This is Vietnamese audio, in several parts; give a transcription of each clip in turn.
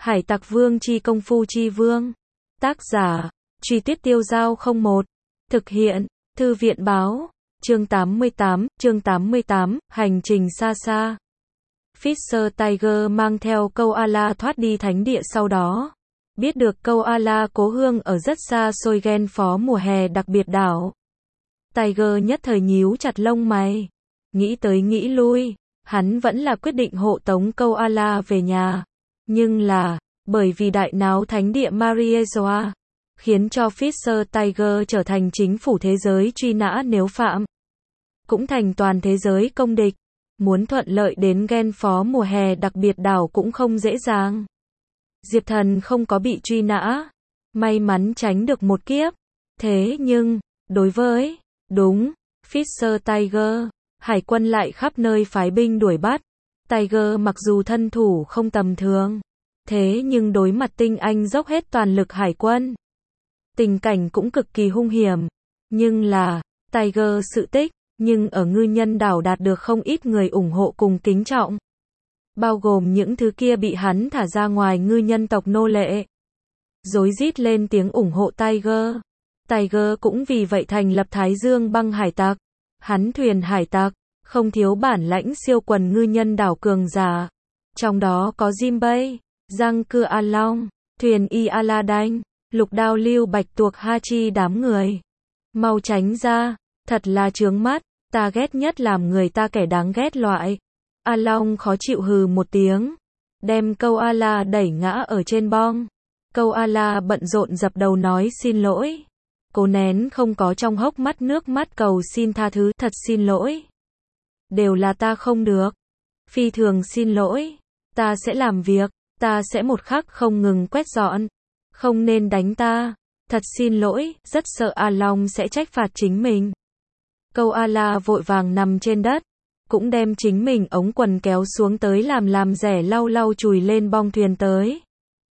Hải Tặc Vương chi công phu chi vương. Tác giả, Truy Tuyết Tiêu Dao 01. Thực hiện, Thư viện Báo. Chương 88, hành trình xa xa. Fisher Tiger mang theo Koala thoát đi thánh địa sau đó. Biết được Koala cố hương ở rất xa xôi Gen Phó mùa hè đặc biệt đảo. Tiger nhất thời nhíu chặt lông mày. Nghĩ tới nghĩ lui, hắn vẫn là quyết định hộ tống Koala về nhà. Nhưng là, bởi vì đại náo thánh địa Mariezoa, khiến cho Fisher Tiger trở thành chính phủ thế giới truy nã nếu phạm. Cũng thành toàn thế giới công địch. Muốn thuận lợi đến Gen Phó mùa hè đặc biệt đảo cũng không dễ dàng. Diệp Thần không có bị truy nã, may mắn tránh được một kiếp. Thế nhưng, đối với, Fisher Tiger, hải quân lại khắp nơi phái binh đuổi bắt. Tiger mặc dù thân thủ không tầm thường, thế nhưng đối mặt tinh anh dốc hết toàn lực hải quân, tình cảnh cũng cực kỳ hung hiểm. Nhưng là, Tiger sự tích, nhưng ở ngư nhân đảo đạt được không ít người ủng hộ cùng kính trọng. Bao gồm những thứ kia bị hắn thả ra ngoài ngư nhân tộc nô lệ. Rối rít lên tiếng ủng hộ Tiger. Tiger cũng vì vậy thành lập Thái Dương băng hải tặc. Hắn thuyền hải tặc, không thiếu bản lãnh siêu quần ngư nhân đảo cường giả. Trong đó có Jinbei, Giang Cưa A Long, thuyền Y Aladdin, lục đao lưu bạch tuộc Hachi đám người. Mau tránh ra, thật là chướng mắt, ta ghét nhất làm người ta kẻ đáng ghét loại. A Long khó chịu hừ một tiếng, đem Koala đẩy ngã ở trên bong. Koala bận rộn dập đầu nói xin lỗi. Cố nén không có trong hốc mắt nước mắt cầu xin tha thứ, thật xin lỗi. Đều là ta không được. Phi thường xin lỗi. Ta sẽ làm việc, ta sẽ một khắc không ngừng quét dọn. Không nên đánh ta. Thật xin lỗi, rất sợ A Long sẽ trách phạt chính mình. Koala vội vàng nằm trên đất, cũng đem chính mình ống quần kéo xuống tới làm rẻ lau lau chùi lên bong thuyền tới.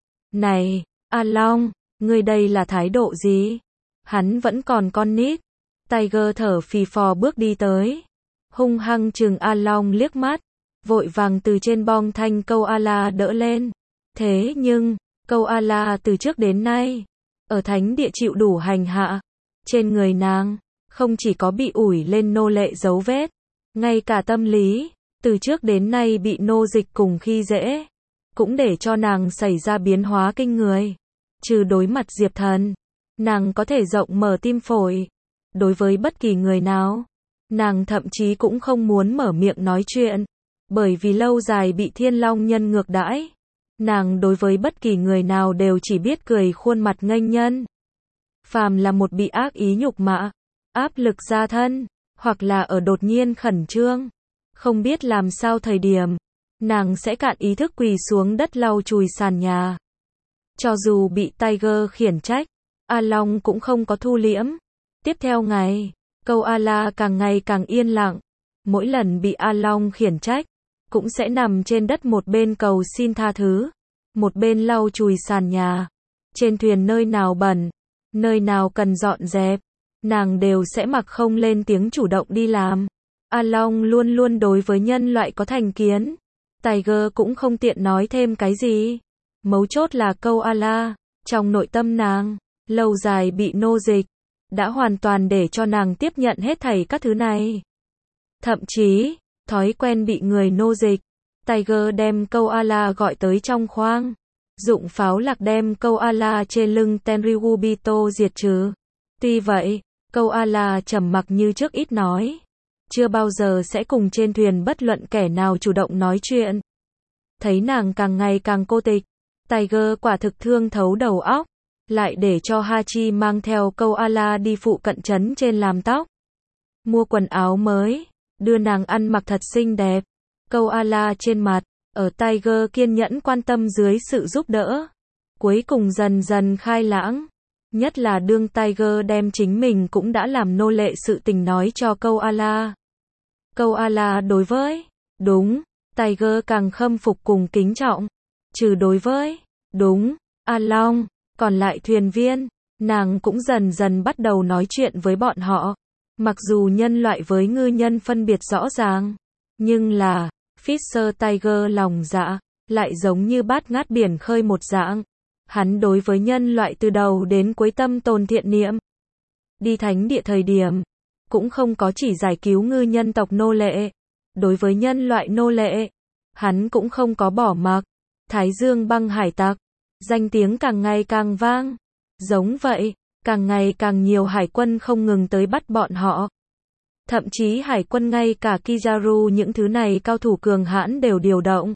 Này, A Long, ngươi đây là thái độ gì? Hắn vẫn còn con nít. Tiger thở phì phò bước đi tới, hung hăng trừng A Long liếc mắt, vội vàng từ trên bong thanh Koala đỡ lên. Thế nhưng, Koala từ trước đến nay, ở thánh địa chịu đủ hành hạ. Trên người nàng, không chỉ có bị ủi lên nô lệ dấu vết, ngay cả tâm lý, từ trước đến nay bị nô dịch cùng khi dễ, cũng để cho nàng xảy ra biến hóa kinh người. Trừ đối mặt Diệp Thần, nàng có thể rộng mở tim phổi. Đối với bất kỳ người nào, nàng thậm chí cũng không muốn mở miệng nói chuyện, bởi vì lâu dài bị Thiên Long nhân ngược đãi. Nàng đối với bất kỳ người nào đều chỉ biết cười khuôn mặt nghênh nhân. Phàm là một bị ác ý nhục mạ, áp lực gia thân, hoặc là ở đột nhiên khẩn trương, không biết làm sao thời điểm, nàng sẽ cạn ý thức quỳ xuống đất lau chùi sàn nhà. Cho dù bị Tiger khiển trách, A Long cũng không có thu liễm. Tiếp theo ngày, Koala càng ngày càng yên lặng. Mỗi lần bị A Long khiển trách, cũng sẽ nằm trên đất một bên cầu xin tha thứ, một bên lau chùi sàn nhà. Trên thuyền nơi nào bẩn, nơi nào cần dọn dẹp, nàng đều sẽ mặc không lên tiếng chủ động đi làm. A Long luôn luôn đối với nhân loại có thành kiến. Tiger cũng không tiện nói thêm cái gì. Mấu chốt là Koala, trong nội tâm nàng, lâu dài bị nô dịch, đã hoàn toàn để cho nàng tiếp nhận hết thảy các thứ này. Thậm chí, thói quen bị người nô dịch. Tiger đem Koala gọi tới trong khoang, dụng pháo lạc đem Koala trên lưng Tenryubito diệt trừ. Tuy vậy, Koala trầm mặc như trước ít nói, chưa bao giờ sẽ cùng trên thuyền bất luận kẻ nào chủ động nói chuyện. Thấy nàng càng ngày càng cô tịch, Tiger quả thực thương thấu đầu óc, lại để cho Hachi mang theo Koala đi phụ cận trấn trên làm tóc, mua quần áo mới, đưa nàng ăn mặc thật xinh đẹp. Koala trên mặt, ở Tiger kiên nhẫn quan tâm dưới sự giúp đỡ, cuối cùng dần dần khai lãng. Nhất là đương Tiger đem chính mình cũng đã làm nô lệ sự tình nói cho Koala. Koala đối với, Tiger càng khâm phục cùng kính trọng. Trừ đối với, A Long, còn lại thuyền viên, nàng cũng dần dần bắt đầu nói chuyện với bọn họ. Mặc dù nhân loại với ngư nhân phân biệt rõ ràng, nhưng là, Fisher Tiger lòng dạ, lại giống như bát ngát biển khơi một dạng. Hắn đối với nhân loại từ đầu đến cuối tâm tồn thiện niệm. Đi thánh địa thời điểm, cũng không có chỉ giải cứu ngư nhân tộc nô lệ. Đối với nhân loại nô lệ, hắn cũng không có bỏ mặc. Thái Dương băng hải tặc, danh tiếng càng ngày càng vang. Giống vậy, càng ngày càng nhiều hải quân không ngừng tới bắt bọn họ. Thậm chí hải quân ngay cả Kizaru những thứ này cao thủ cường hãn đều điều động.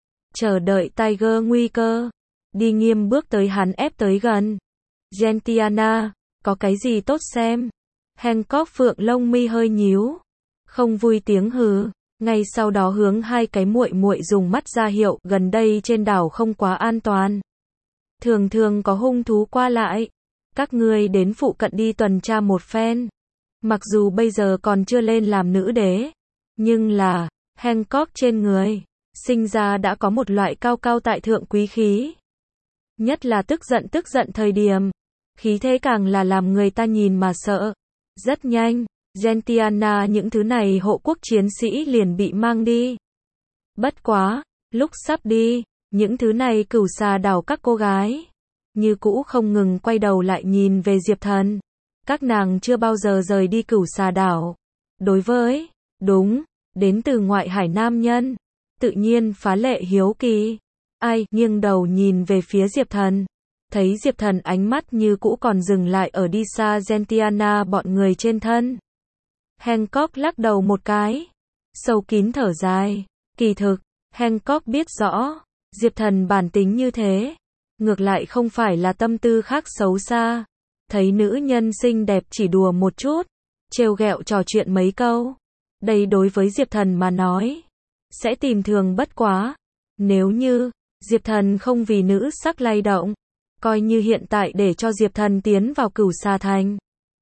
Chờ đợi Tiger nguy cơ. Đi nghiêm bước tới hắn ép tới gần. Gentiana, có cái gì tốt xem? Hancock phượng lông mi hơi nhíu. Không vui tiếng hừ. Ngay sau đó hướng hai cái muội muội dùng mắt ra hiệu gần đây trên đảo không quá an toàn. Thường thường có hung thú qua lại. Các ngươi đến phụ cận đi tuần tra một phen. Mặc dù bây giờ còn chưa lên làm nữ đế. Nhưng là, Hancock trên người, sinh ra đã có một loại cao cao tại thượng quý khí. Nhất là tức giận thời điểm. Khí thế càng là làm người ta nhìn mà sợ. Rất nhanh, Gentiana những thứ này hộ quốc chiến sĩ liền bị mang đi. Bất quá, lúc sắp đi, những thứ này cửu xà đảo các cô gái như cũ không ngừng quay đầu lại nhìn về Diệp Thần. Các nàng chưa bao giờ rời đi cửu xà đảo. Đối với, đúng, đến từ ngoại hải nam nhân, tự nhiên phá lệ hiếu kỳ. Ai, nghiêng đầu nhìn về phía Diệp Thần. Thấy Diệp Thần ánh mắt như cũ còn dừng lại ở đi xa Gentiana bọn người trên thân. Hancock lắc đầu một cái. Sâu kín thở dài. Kỳ thực, Hancock biết rõ, Diệp Thần bản tính như thế. Ngược lại không phải là tâm tư khác xấu xa. Thấy nữ nhân xinh đẹp chỉ đùa một chút. Trêu ghẹo trò chuyện mấy câu. Đây đối với Diệp Thần mà nói. Sẽ tìm thường bất quá. Nếu như, Diệp Thần không vì nữ sắc lay động. Coi như hiện tại để cho Diệp Thần tiến vào cửu xà thành.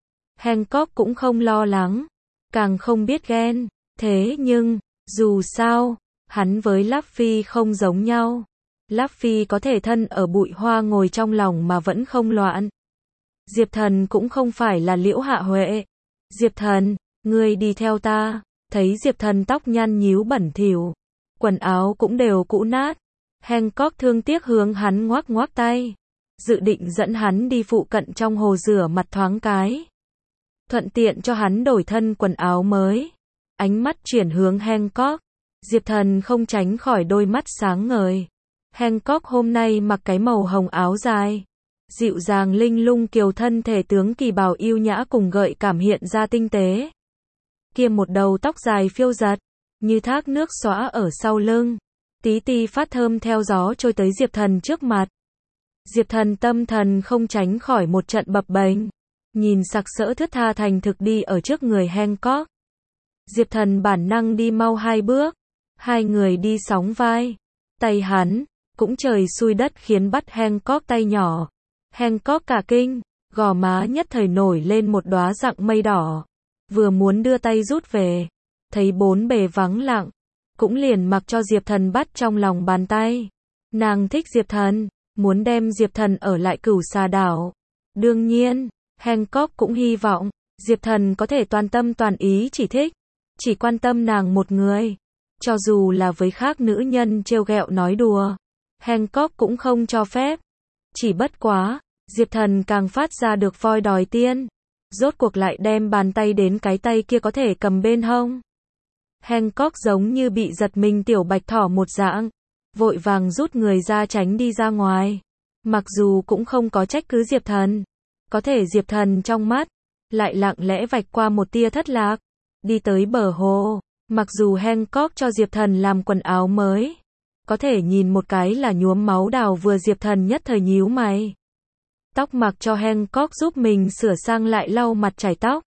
Hancock cũng không lo lắng. Càng không biết ghen. Thế nhưng, dù sao, hắn với Luffy không giống nhau. Luffy có thể thân ở bụi hoa ngồi trong lòng mà vẫn không loạn. Diệp Thần cũng không phải là Liễu Hạ Huệ. Diệp Thần, ngươi đi theo ta. Thấy Diệp Thần tóc nhăn nhíu bẩn thỉu, quần áo cũng đều cũ nát. Hancock thương tiếc hướng hắn ngoắc ngoắc tay. Dự định dẫn hắn đi phụ cận trong hồ rửa mặt thoáng cái. Thuận tiện cho hắn đổi thân quần áo mới. Ánh mắt chuyển hướng Hancock. Diệp Thần không tránh khỏi đôi mắt sáng ngời. Hancock hôm nay mặc cái màu hồng áo dài. Dịu dàng linh lung kiều thân thể tướng kỳ bào yêu nhã cùng gợi cảm hiện ra tinh tế. Kia một đầu tóc dài phiêu giật, như thác nước xõa ở sau lưng. Tí ti phát thơm theo gió trôi tới Diệp Thần trước mặt. Diệp Thần tâm thần không tránh khỏi một trận bập bềnh. Nhìn sặc sỡ thướt tha thành thực đi ở trước người Hancock. Diệp Thần bản năng đi mau hai bước. Hai người đi sóng vai. Tay hắn, cũng trời xui đất khiến bắt Hancock tay nhỏ. Hancock cả kinh, gò má nhất thời nổi lên một đóa dạng mây đỏ. Vừa muốn đưa tay rút về, thấy bốn bề vắng lặng, cũng liền mặc cho Diệp Thần bắt trong lòng bàn tay. Nàng thích Diệp Thần, muốn đem Diệp Thần ở lại cửu xà đảo. Đương nhiên, Hancock cũng hy vọng, Diệp Thần có thể toàn tâm toàn ý chỉ thích, chỉ quan tâm nàng một người. Cho dù là với khác nữ nhân trêu ghẹo nói đùa, Hancock cũng không cho phép. Chỉ bất quá, Diệp Thần càng phát ra được voi đòi tiên. Rốt cuộc lại đem bàn tay đến cái tay kia có thể cầm bên hông. Hancock giống như bị giật mình tiểu bạch thỏ một dạng. Vội vàng rút người ra tránh đi ra ngoài. Mặc dù cũng không có trách cứ Diệp Thần. Có thể Diệp Thần trong mắt, lại lặng lẽ vạch qua một tia thất lạc. Đi tới bờ hồ. Mặc dù Hancock cho Diệp Thần làm quần áo mới. Có thể nhìn một cái là nhuốm máu đào vừa Diệp Thần nhất thời nhíu mày. Tóc mặc cho Hancock giúp mình sửa sang lại lau mặt chải tóc.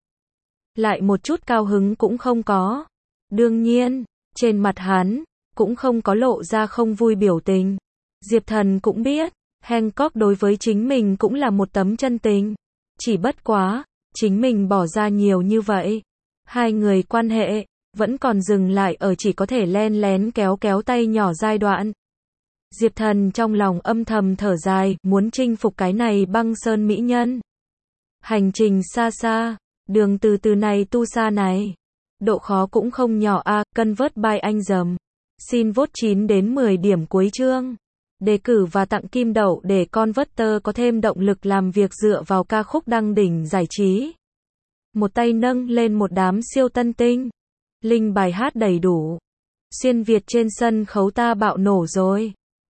Lại một chút cao hứng cũng không có. Đương nhiên, trên mặt hắn, cũng không có lộ ra không vui biểu tình. Diệp Thần cũng biết, Hancock đối với chính mình cũng là một tấm chân tình. Chỉ bất quá, chính mình bỏ ra nhiều như vậy. Hai người quan hệ, vẫn còn dừng lại ở chỉ có thể len lén kéo kéo tay nhỏ giai đoạn. Diệp Thần trong lòng âm thầm thở dài, muốn chinh phục cái này băng sơn mỹ nhân. Hành trình xa xa, đường từ từ này tu xa này. Độ khó cũng không nhỏ a, cân vớt bay anh dầm. Xin vote 9 đến 10 điểm cuối chương. Đề cử và tặng kim đậu để Converter có thêm động lực làm việc dựa vào ca khúc đăng đỉnh giải trí. Một tay nâng lên một đám siêu tân tinh. Link bài hát đầy đủ. Xuyên Việt trên sân khấu ta bạo nổ rồi.